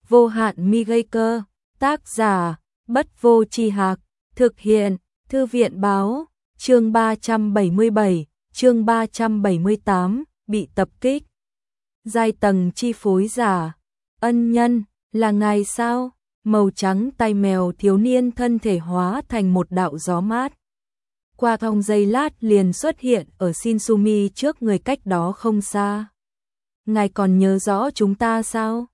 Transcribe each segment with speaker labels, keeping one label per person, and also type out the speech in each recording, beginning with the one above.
Speaker 1: Vô hạn mi gây cơ. Tác giả Bất Vô Tri Hạc. Thực hiện Thư viện báo. Chương 377, chương 378, bị tập kích. Giai tầng chi phối giả. Ân nhân, là ngài sao? Màu trắng tay mèo thiếu niên thân thể hóa thành một đạo gió mát. Qua trong giây lát liền xuất hiện ở Shinsumi trước người cách đó không xa. Ngài còn nhớ rõ chúng ta sao?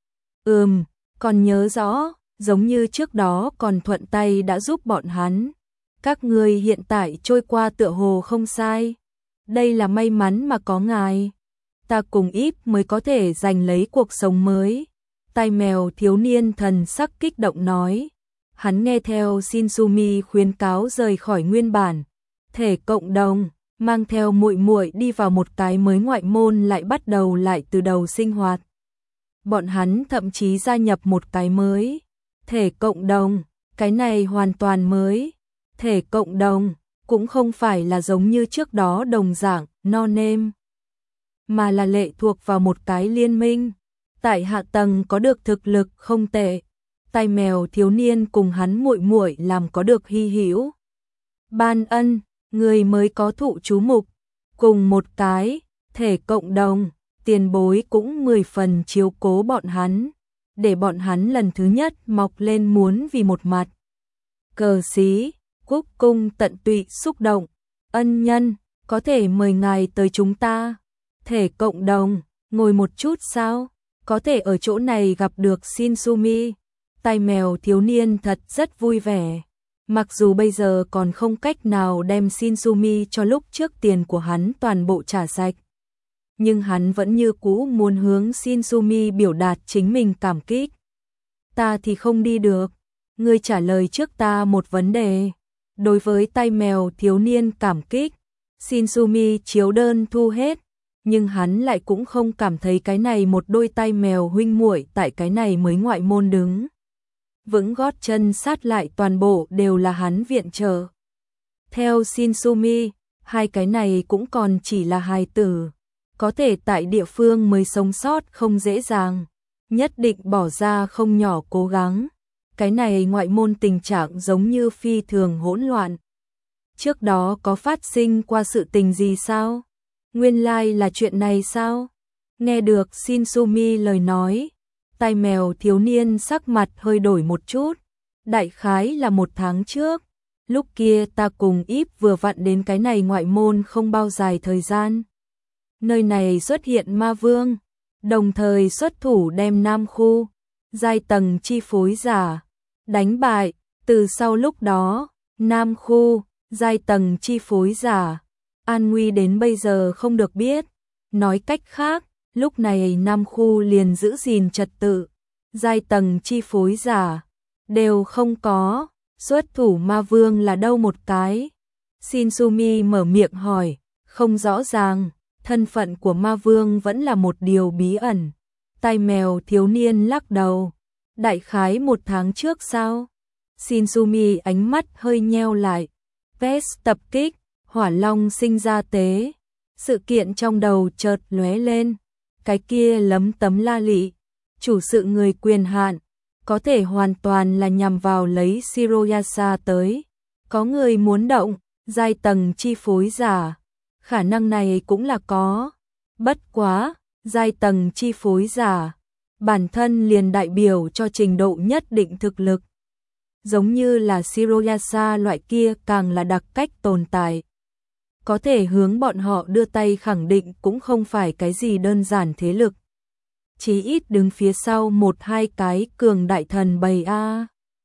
Speaker 1: Còn nhớ rõ, giống như trước đó còn thuận tay đã giúp bọn hắn. Các người hiện tại trôi qua tựa hồ không sai. Đây là may mắn mà có ngài. Ta cùng Íp mới có thể giành lấy cuộc sống mới. Tai mèo thiếu niên thần sắc kích động nói. Hắn nghe theo Shinsumi khuyến cáo rời khỏi nguyên bản thể cộng đồng, mang theo muội muội đi vào một cái mới ngoại môn, lại bắt đầu lại từ đầu sinh hoạt. Bọn hắn thậm chí gia nhập một cái mới thể cộng đồng, cái này hoàn toàn mới. Thể cộng đồng cũng không phải là giống như trước đó đồng dạng no name, mà là lệ thuộc vào một cái liên minh. Tại hạ tầng có được thực lực không tệ. Tai mèo thiếu niên cùng hắn muội muội làm có được hy hữu ban ân, người mới có thụ chú mục. Cùng một cái thể cộng đồng, tiền bối cũng 10 phần chiếu cố bọn hắn, để bọn hắn lần thứ nhất mọc lên muốn vì một mặt cờ xí. Cúc cung tận tụy xúc động. Ân nhân, có thể mời ngài tới chúng ta thể cộng đồng ngồi một chút sao? Có thể ở chỗ này gặp được Shinsumi. Tai mèo thiếu niên thật rất vui vẻ. Mặc dù bây giờ còn không cách nào đem Shinsumi cho lúc trước tiền của hắn toàn bộ trả sạch, nhưng hắn vẫn như cũ muốn hướng Shinsumi biểu đạt chính mình cảm kích. Ta thì không đi được. Ngươi trả lời trước ta một vấn đề. Đối với tai mèo thiếu niên cảm kích, Shinsumi chiếu đơn thu hết, nhưng hắn lại cũng không cảm thấy cái này một đôi tai mèo huynh muội tại cái này mới ngoại môn đứng vững gót chân sát lại toàn bộ đều là hắn viện trợ. Theo Shinsumi, hai cái này cũng còn chỉ là hài tử, có thể tại địa phương mới sống sót không dễ dàng, nhất định bỏ ra không nhỏ cố gắng. Cái này ngoại môn tình trạng giống như phi thường hỗn loạn. Trước đó có phát sinh qua sự tình gì sao? Nguyên lai là chuyện này sao? Nghe được Shinsumi lời nói, tai mèo thiếu niên sắc mặt hơi đổi một chút. Đại khái là 1 tháng trước, lúc kia ta cùng Íp vừa vặn đến cái này ngoại môn không bao dài thời gian. Nơi này xuất hiện ma vương, đồng thời xuất thủ đem Nam khu giai tầng chi phối giả đánh bại. Từ sau lúc đó, Nam khu giai tầng chi phối giả an nguy đến bây giờ không được biết. Nói cách khác, lúc này Nam khu liền giữ gìn trật tự, giai tầng chi phối giả đều không có. Xuất thủ ma vương là đâu một cái? Shinsumi mở miệng hỏi. Không rõ ràng, thân phận của ma vương vẫn là một điều bí ẩn. Tai mèo thiếu niên lắc đầu. Đại khái 1 tháng trước sao? Shinsumi ánh mắt hơi nheo lại. Vest tập kích, hỏa long sinh ra tế. Sự kiện trong đầu chợt lóe lên. Cái kia lấm tấm la lị, chủ sự người quyền hạn, có thể hoàn toàn là nhằm vào lấy Shiroyasa tới. Có người muốn động giai tầng chi phối giả, khả năng này cũng là có. Bất quá, giai tầng chi phối giả bản thân liền đại biểu cho trình độ nhất định thực lực. Giống như là Shiroyasa loại kia càng là đặc cách tồn tại. Có thể hướng bọn họ đưa tay khẳng định cũng không phải cái gì đơn giản thế lực. Chí ít đứng phía sau 1-2 cái cường đại thần bầy a.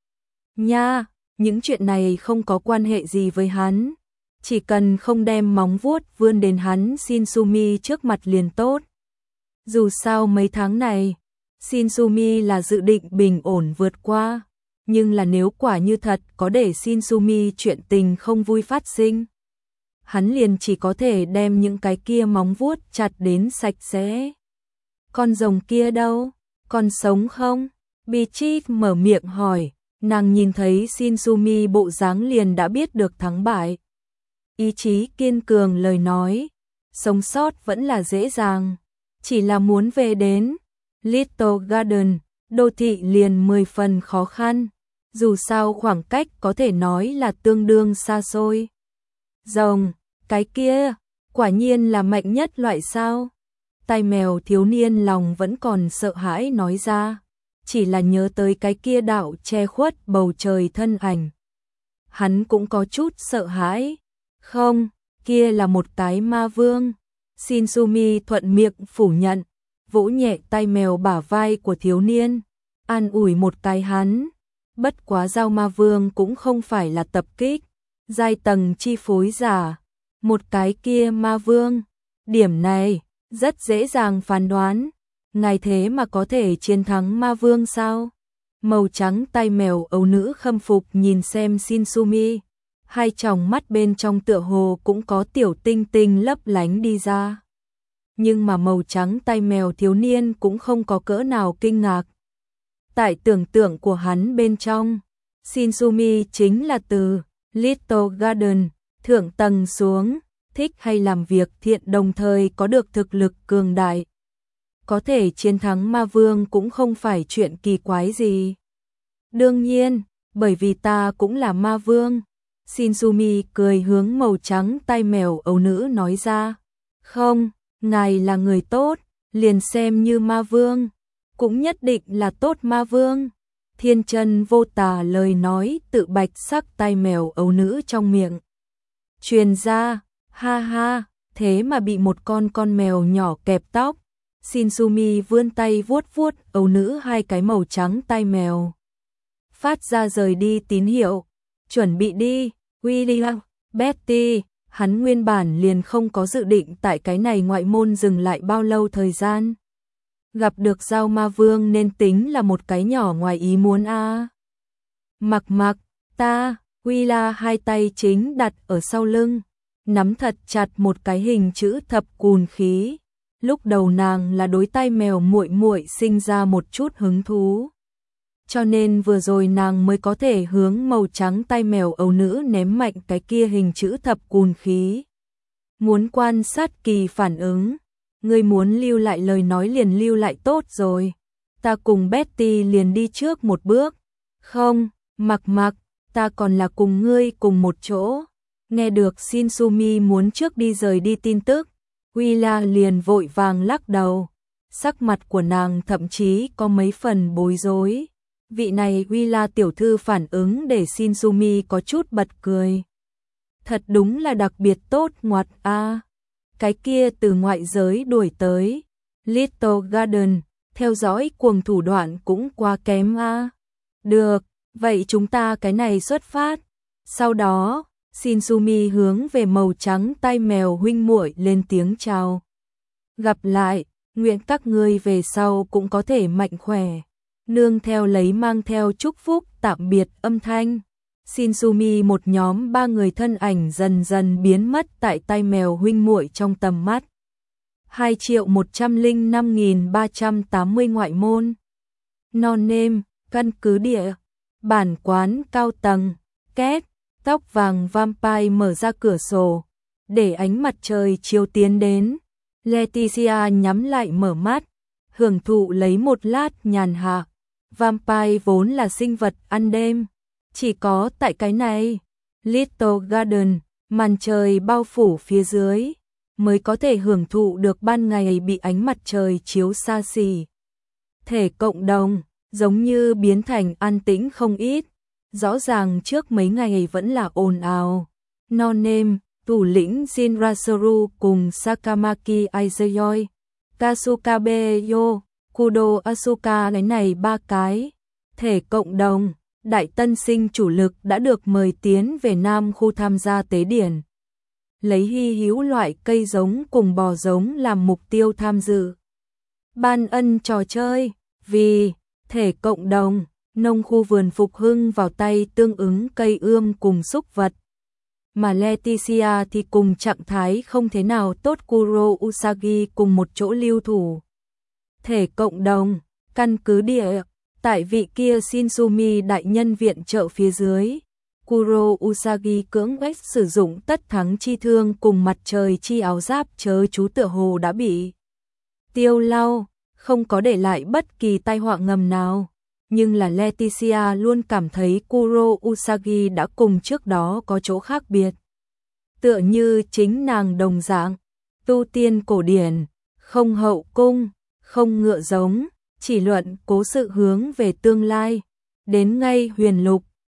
Speaker 1: Nha, những chuyện này không có quan hệ gì với hắn. Chỉ cần không đem móng vuốt vươn đến hắn Shinsumi trước mặt liền tốt. Dù sao mấy tháng này, Shinsumi là dự định bình ổn vượt qua. Nhưng là nếu quả như thật có để Shinsumi chuyện tình không vui phát sinh, hắn liền chỉ có thể đem những cái kia móng vuốt chặt đến sạch sẽ. Con rồng kia đâu? Còn sống không? Bichit mở miệng hỏi. Nàng nhìn thấy Shinsumi bộ dáng liền đã biết được thắng bại. Ý chí kiên cường lời nói. Sống sót vẫn là dễ dàng. Chỉ là muốn về đến Little Garden, đô thị liền 10 phần khó khăn, dù sao khoảng cách có thể nói là tương đương xa xôi. Rồng, cái kia, quả nhiên là mạnh nhất loại sao? Tai mèo thiếu niên lòng vẫn còn sợ hãi nói ra, chỉ là nhớ tới cái kia đạo che khuất bầu trời thân ảnh. Hắn cũng có chút sợ hãi. Không, kia là một cái ma vương. Shinsumi thuận miệng phủ nhận, vỗ nhẹ tai mèo bả vai của thiếu niên, an ủi một cái hắn. Bất quá Giao Ma Vương cũng không phải là tập kích, giai tầng chi phối giả, một cái kia ma vương. Điểm này rất dễ dàng phán đoán, ngài thế mà có thể chiến thắng ma vương sao? Màu trắng tai mèo ấu nữ khâm phục nhìn xem Shinsumi, hai tròng mắt bên trong tựa hồ cũng có tiểu tinh tinh lấp lánh đi ra. Nhưng mà màu trắng tai mèo thiếu niên cũng không có cỡ nào kinh ngạc. Tại tưởng tượng của hắn bên trong, Shinsumi chính là từ Little Garden, thượng tầng xuống, thích hay làm việc thiện đồng thời có được thực lực cường đại. Có thể chiến thắng ma vương cũng không phải chuyện kỳ quái gì. Đương nhiên, bởi vì ta cũng là ma vương. Shinsumi cười hướng màu trắng tai mèo ấu nữ nói ra. Không, ngài là người tốt, liền xem như ma vương, cũng nhất định là tốt ma vương. Thiên chân vô tà lời nói tự bạch sắc tai mèo ấu nữ trong miệng truyền ra, ha ha, thế mà bị một con mèo nhỏ kẹp tóc. Shinsumi vươn tay vuốt vuốt ấu nữ hai cái màu trắng tai mèo, phát ra rời đi tín hiệu, chuẩn bị đi, William, Betty. Hắn nguyên bản liền không có dự định tại cái này ngoại môn dừng lại bao lâu thời gian. Gặp được Giao Ma Vương nên tính là một cái nhỏ ngoài ý muốn a. Mặc ta, Willa hai tay chính đặt ở sau lưng, nắm thật chặt một cái hình chữ thập cùn khí. Lúc đầu nàng là đối tai mèo muội muội sinh ra một chút hứng thú, cho nên vừa rồi nàng mới có thể hướng màu trắng tai mèo ấu nữ ném mạnh cái kia hình chữ thập cùn khí. Muốn quan sát kỳ phản ứng, ngươi muốn lưu lại lời nói liền lưu lại tốt rồi. Ta cùng Betty liền đi trước một bước. Không, mặc, ta còn là cùng ngươi cùng một chỗ. Nghe được Shinsumi muốn trước đi rời đi tin tức, Willa liền vội vàng lắc đầu. Sắc mặt của nàng thậm chí có mấy phần bối rối. Vị này Willa tiểu thư phản ứng để Shinsumi có chút bật cười. Thật đúng là đặc biệt tốt ngoặt a. Cái kia từ ngoại giới đuổi tới Little Garden, theo dõi cuồng thủ đoạn cũng quá kém a. Được, vậy chúng ta cái này xuất phát. Sau đó, Shinsumi hướng về màu trắng tai mèo huynh muội lên tiếng chào. Gặp lại, nguyện các ngươi về sau cũng có thể mạnh khỏe. Nương theo lấy mang theo chúc phúc tạm biệt âm thanh, Shinsumi một nhóm ba người thân ảnh dần dần biến mất tại tai mèo huynh muội trong tầm mắt. 2.105.380 ngoại môn. Non nêm, căn cứ địa, bản quán cao tầng, két, tóc vàng vampire mở ra cửa sổ, để ánh mặt trời chiếu tiến đến. Leticia nhắm lại mở mắt, hưởng thụ lấy một lát nhàn hạ. Vampire vốn là sinh vật ăn đêm, chỉ có tại cái này, Little Garden, màn trời bao phủ phía dưới, mới có thể hưởng thụ được ban ngày bị ánh mặt trời chiếu xa xỉ. Thể cộng đồng, giống như biến thành an tĩnh không ít, rõ ràng trước mấy ngày vẫn là ồn ào. Non nêm, thủ lĩnh Shinrasaru cùng Sakamaki Aizuyoi, Kasukabe Yo, Kudo Asuka cái này ba cái. Thể cộng đồng, đại tân sinh chủ lực đã được mời tiến về Nam khu tham gia tế điển. Lấy hy hữu loại cây giống cùng bò giống làm mục tiêu tham dự. Ban ân trò chơi, vì thể cộng đồng, nông khu vườn phục hưng vào tay tương ứng cây ươm cùng súc vật. Mà Leticia thì cùng trạng thái không thế nào tốt Kuro Usagi cùng một chỗ lưu thủ. Thể cộng đồng, căn cứ địa, tại vị kia Shinsumi đại nhân viện trợ phía dưới, Kuro Usagi cưỡng ép sử dụng tất thắng chi thương cùng mặt trời chi áo giáp chớ chú tựa hồ đã bị tiêu lau. không có để lại bất kỳ tai họa ngầm nào. Nhưng là Leticia luôn cảm thấy Kuro Usagi đã cùng trước đó có chỗ khác biệt. Tựa như chính nàng đồng dạng, tu tiên cổ điển, không hậu cung, không ngựa giống, chỉ luận cố sự hướng về tương lai. Đến ngay huyền lục,